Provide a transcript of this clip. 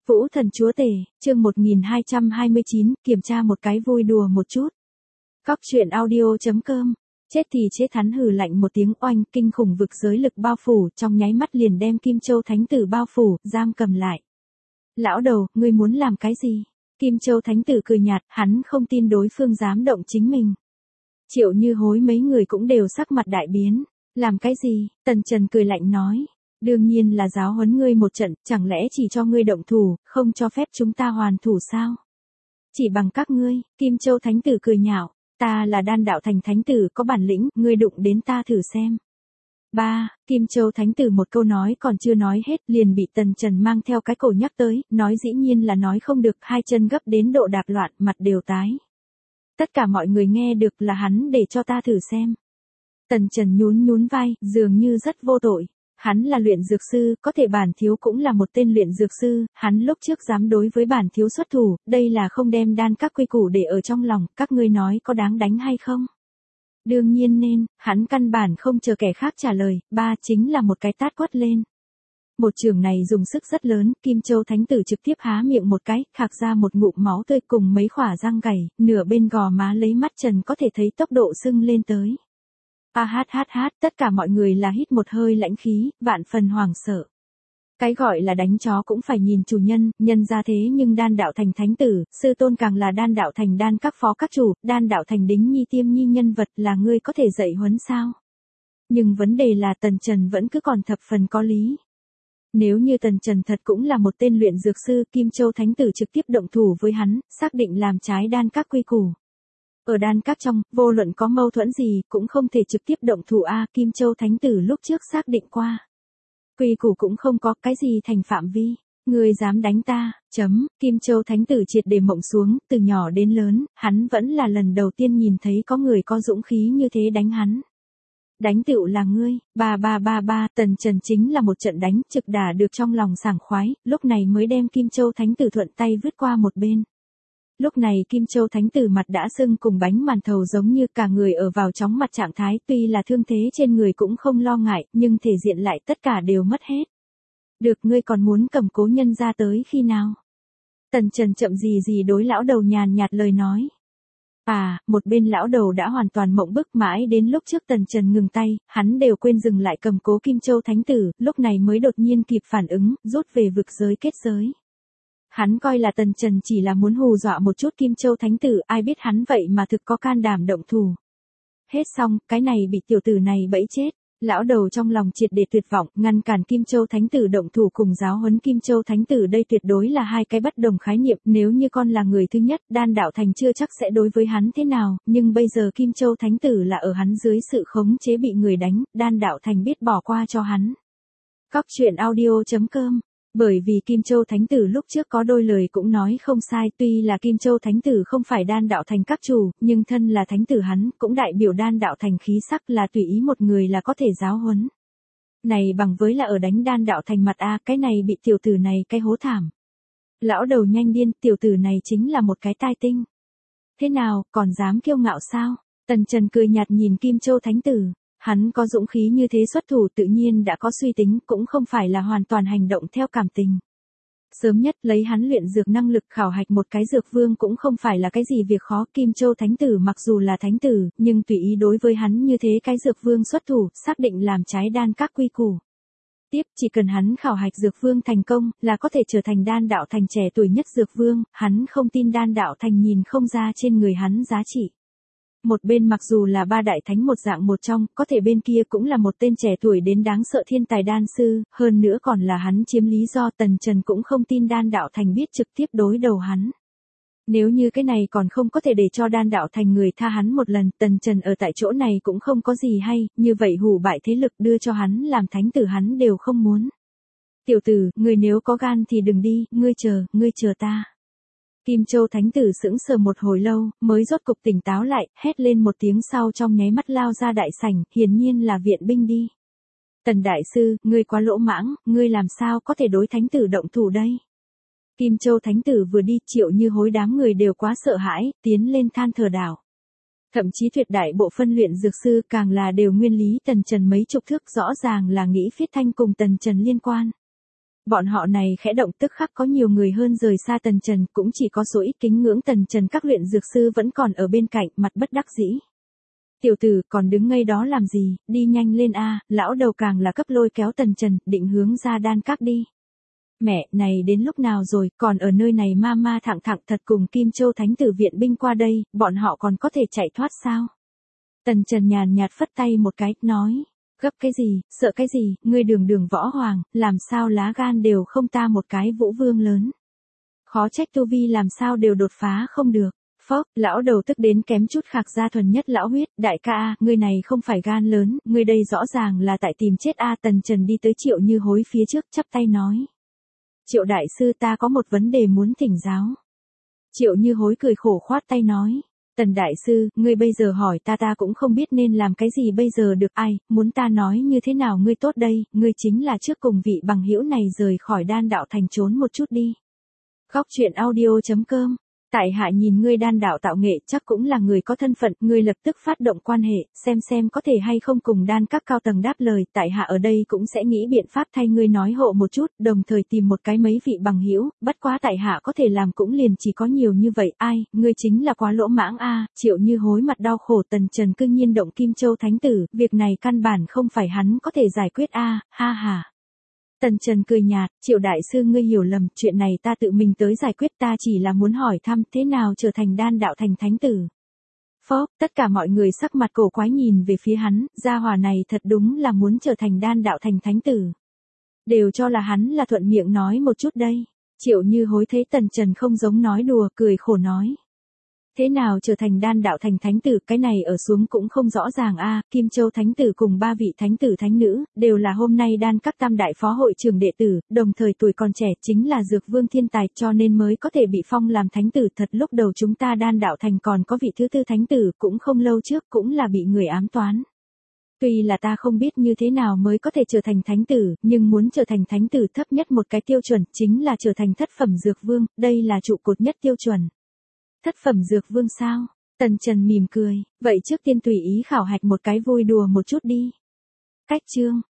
Vũ thần chúa tể, chương 1229, kiểm tra một cái vui đùa một chút. Cóc truyện audio.com. Chết thì chết, hắn hừ lạnh một tiếng, oanh, kinh khủng vực giới lực bao phủ, trong nháy mắt liền đem Kim Châu Thánh Tử bao phủ, giam cầm lại. Lão đầu, ngươi muốn làm cái gì? Kim Châu Thánh Tử cười nhạt, hắn không tin đối phương dám động chính mình. Triệu Như Hối mấy người cũng đều sắc mặt đại biến. Làm cái gì? Tần Trần cười lạnh nói. Đương nhiên là giáo huấn ngươi một trận, chẳng lẽ chỉ cho ngươi động thủ, không cho phép chúng ta hoàn thủ sao? Chỉ bằng các ngươi, Kim Châu Thánh Tử cười nhạo, ta là Đan Đạo Thành Thánh Tử, có bản lĩnh, ngươi đụng đến ta thử xem. Kim Châu Thánh Tử một câu nói còn chưa nói hết, liền bị Tần Trần mang theo cái cổ nhắc tới, nói dĩ nhiên là nói không được, hai chân gấp đến độ đạp loạn, mặt đều tái. Tất cả mọi người nghe được là hắn để cho ta thử xem. Tần Trần nhún vai, dường như rất vô tội. Hắn là luyện dược sư, có thể bản thiếu cũng là một tên luyện dược sư, hắn lúc trước dám đối với bản thiếu xuất thủ, đây là không đem đan các quy củ để ở trong lòng, các ngươi nói có đáng đánh hay không? Đương nhiên nên, hắn căn bản không chờ kẻ khác trả lời, chính là một cái tát quất lên. Một trường này dùng sức rất lớn, Kim Châu Thánh Tử trực tiếp há miệng một cái, khạc ra một ngụm máu tươi cùng mấy khỏa răng gầy, nửa bên gò má lấy mắt trần có thể thấy tốc độ sưng lên tới. Tất cả mọi người là hít một hơi lãnh khí, vạn phần hoảng sợ. Cái gọi là đánh chó cũng phải nhìn chủ nhân, nhân ra thế nhưng Đan Đạo Thành Thánh Tử, sư tôn càng là Đan Đạo Thành đan các phó các chủ, Đan Đạo Thành đính nhi tiêm nhi nhân vật, là ngươi có thể dạy huấn sao? Nhưng vấn đề là Tần Trần vẫn cứ còn thập phần có lý. Nếu như Tần Trần thật cũng là một tên luyện dược sư, Kim Châu Thánh Tử trực tiếp động thủ với hắn, xác định làm trái đan các quy củ. Ở đan các trong, vô luận có mâu thuẫn gì, cũng không thể trực tiếp động thủ Kim Châu Thánh Tử lúc trước xác định qua. Quy củ cũng không có, cái gì thành phạm vi. Ngươi dám đánh ta, Kim Châu Thánh Tử triệt để mộng xuống, từ nhỏ đến lớn, hắn vẫn là lần đầu tiên nhìn thấy có người có dũng khí như thế đánh hắn. Đánh tựu là ngươi, Tần Trần chính là một trận đánh, trực đả được trong lòng sảng khoái, lúc này mới đem Kim Châu Thánh Tử thuận tay vứt qua một bên. Lúc này Kim Châu Thánh Tử mặt đã sưng cùng bánh màn thầu giống như cả người ở vào chóng mặt trạng thái, tuy là thương thế trên người cũng không lo ngại, nhưng thể diện lại tất cả đều mất hết. Được, ngươi còn muốn cầm cố nhân ra tới khi nào? Tần Trần chậm gì đối lão đầu nhàn nhạt lời nói. Một bên lão đầu đã hoàn toàn mộng bức, mãi đến lúc trước Tần Trần ngừng tay, hắn đều quên dừng lại cầm cố Kim Châu Thánh Tử, lúc này mới đột nhiên kịp phản ứng, rút về vực giới kết giới. Hắn coi là Tần Trần chỉ là muốn hù dọa một chút Kim Châu Thánh Tử, ai biết hắn vậy mà thực có can đảm động thủ. Hết xong, cái này bị tiểu tử này bẫy chết. Lão đầu trong lòng triệt để tuyệt vọng, ngăn cản Kim Châu Thánh Tử động thủ cùng giáo huấn Kim Châu Thánh Tử, đây tuyệt đối là hai cái bất đồng khái niệm, nếu như con là người thứ nhất, Đan Đạo Thành chưa chắc sẽ đối với hắn thế nào, nhưng bây giờ Kim Châu Thánh Tử là ở hắn dưới sự khống chế bị người đánh, Đan Đạo Thành biết bỏ qua cho hắn. Cóc truyện audio.com. Bởi vì Kim Châu Thánh Tử lúc trước có đôi lời cũng nói không sai, tuy là Kim Châu Thánh Tử không phải Đan Đạo Thành các chủ, nhưng thân là Thánh Tử hắn, cũng đại biểu Đan Đạo Thành khí sắc, là tùy ý một người là có thể giáo huấn. Này bằng với là ở đánh Đan Đạo Thành mặt cái này bị tiểu tử này cái hố thảm. Lão đầu nhanh điên, tiểu tử này chính là một cái tai tinh. Thế nào, còn dám kiêu ngạo sao? Tần Trần cười nhạt nhìn Kim Châu Thánh Tử. Hắn có dũng khí như thế xuất thủ tự nhiên đã có suy tính, cũng không phải là hoàn toàn hành động theo cảm tình. Sớm nhất lấy hắn luyện dược năng lực khảo hạch một cái dược vương cũng không phải là cái gì việc khó, Kim Châu Thánh Tử mặc dù là thánh tử, nhưng tùy ý đối với hắn như thế cái dược vương xuất thủ, xác định làm trái đan các quy củ. Tiếp, chỉ cần hắn khảo hạch dược vương thành công, là có thể trở thành Đan Đạo Thành trẻ tuổi nhất dược vương, hắn không tin Đan Đạo Thành nhìn không ra trên người hắn giá trị. Một bên mặc dù là ba đại thánh một dạng một trong, có thể bên kia cũng là một tên trẻ tuổi đến đáng sợ thiên tài đan sư, hơn nữa còn là hắn chiếm lý do, Tần Trần cũng không tin Đan Đạo Thành biết trực tiếp đối đầu hắn. Nếu như cái này còn không có thể để cho Đan Đạo Thành người tha hắn một lần, Tần Trần ở tại chỗ này cũng không có gì hay, như vậy hủ bại thế lực đưa cho hắn làm thánh tử hắn đều không muốn. Tiểu tử, người nếu có gan thì đừng đi, ngươi chờ ta. Kim Châu Thánh Tử sững sờ một hồi lâu, mới rốt cục tỉnh táo lại, hét lên một tiếng sau trong nháy mắt lao ra đại sảnh, hiển nhiên là viện binh đi. Tần đại sư, ngươi quá lỗ mãng, ngươi làm sao có thể đối Thánh Tử động thủ đây? Kim Châu Thánh Tử vừa đi, Triệu Như Hối đám người đều quá sợ hãi, tiến lên than thở đảo. Thậm chí tuyệt đại bộ phân luyện dược sư càng là đều nguyên lý Tần Trần mấy chục thước, rõ ràng là nghĩ Phiết Thanh cùng Tần Trần liên quan. Bọn họ này khẽ động tức khắc có nhiều người hơn rời xa Tần Trần, cũng chỉ có số ít kính ngưỡng Tần Trần các luyện dược sư vẫn còn ở bên cạnh, mặt bất đắc dĩ. Tiểu tử, còn đứng ngây đó làm gì, đi nhanh lên a, lão đầu càng là cấp lôi kéo Tần Trần, định hướng ra đan các đi. Mẹ, này đến lúc nào rồi, còn ở nơi này ma ma thẳng thẳng thật cùng Kim Châu Thánh Tử viện binh qua đây, bọn họ còn có thể chạy thoát sao? Tần Trần nhàn nhạt phất tay một cái, nói, gấp cái gì, sợ cái gì, ngươi đường đường võ hoàng, làm sao lá gan đều không ta một cái vũ vương lớn. Khó trách tu vi làm sao đều đột phá không được. Phốc, lão đầu tức đến kém chút khạc ra thuần nhất lão huyết, đại ca a, ngươi này không phải gan lớn, ngươi đây rõ ràng là tại tìm chết a. Tần Trần đi tới Triệu Như Hối phía trước chắp tay nói. Triệu đại sư ta có một vấn đề muốn thỉnh giáo. Triệu Như Hối cười khổ khoát tay nói. Tần đại sư, ngươi bây giờ hỏi ta cũng không biết nên làm cái gì bây giờ được, ai, muốn ta nói như thế nào ngươi tốt đây, ngươi chính là trước cùng vị bằng hữu này rời khỏi đan đạo thành trốn một chút đi. Góc truyện audio.com. Tại hạ nhìn ngươi đan đạo tạo nghệ chắc cũng là người có thân phận, ngươi lập tức phát động quan hệ, xem có thể hay không cùng đan các cao tầng đáp lời, tại hạ ở đây cũng sẽ nghĩ biện pháp thay ngươi nói hộ một chút, đồng thời tìm một cái mấy vị bằng hữu, bất quá tại hạ có thể làm cũng liền chỉ có nhiều như vậy, ai, ngươi chính là quá lỗ mãng a. Triệu Như Hối mặt đau khổ. Tần Trần cương nhiên động Kim Châu Thánh Tử, việc này căn bản không phải hắn có thể giải quyết a, ha ha. Tần Trần cười nhạt, Triệu đại sư ngươi hiểu lầm, chuyện này ta tự mình tới giải quyết, ta chỉ là muốn hỏi thăm thế nào trở thành đan đạo thành thánh tử. Phốc, tất cả mọi người sắc mặt cổ quái nhìn về phía hắn, gia hỏa này thật đúng là muốn trở thành đan đạo thành thánh tử. Đều cho là hắn là thuận miệng nói một chút đây. Triệu Như Hối thấy Tần Trần không giống nói đùa, cười khổ nói. Thế nào trở thành đan đạo thành thánh tử, cái này ở xuống cũng không rõ ràng a. Kim Châu Thánh Tử cùng 3 vị thánh tử thánh nữ, đều là hôm nay đan các tam đại phó hội trưởng đệ tử, đồng thời tuổi còn trẻ, chính là dược vương thiên tài, cho nên mới có thể bị phong làm thánh tử. Thật lúc đầu chúng ta đan đạo thành còn có vị thứ tư thánh tử, cũng không lâu trước cũng là bị người ám toán. Tuy là ta không biết như thế nào mới có thể trở thành thánh tử, nhưng muốn trở thành thánh tử thấp nhất một cái tiêu chuẩn, chính là trở thành thất phẩm dược vương, đây là trụ cột nhất tiêu chuẩn. Thất phẩm dược vương sao? Tần Trần mỉm cười, vậy trước tiên tùy ý khảo hạch một cái vui đùa một chút đi. Cách chương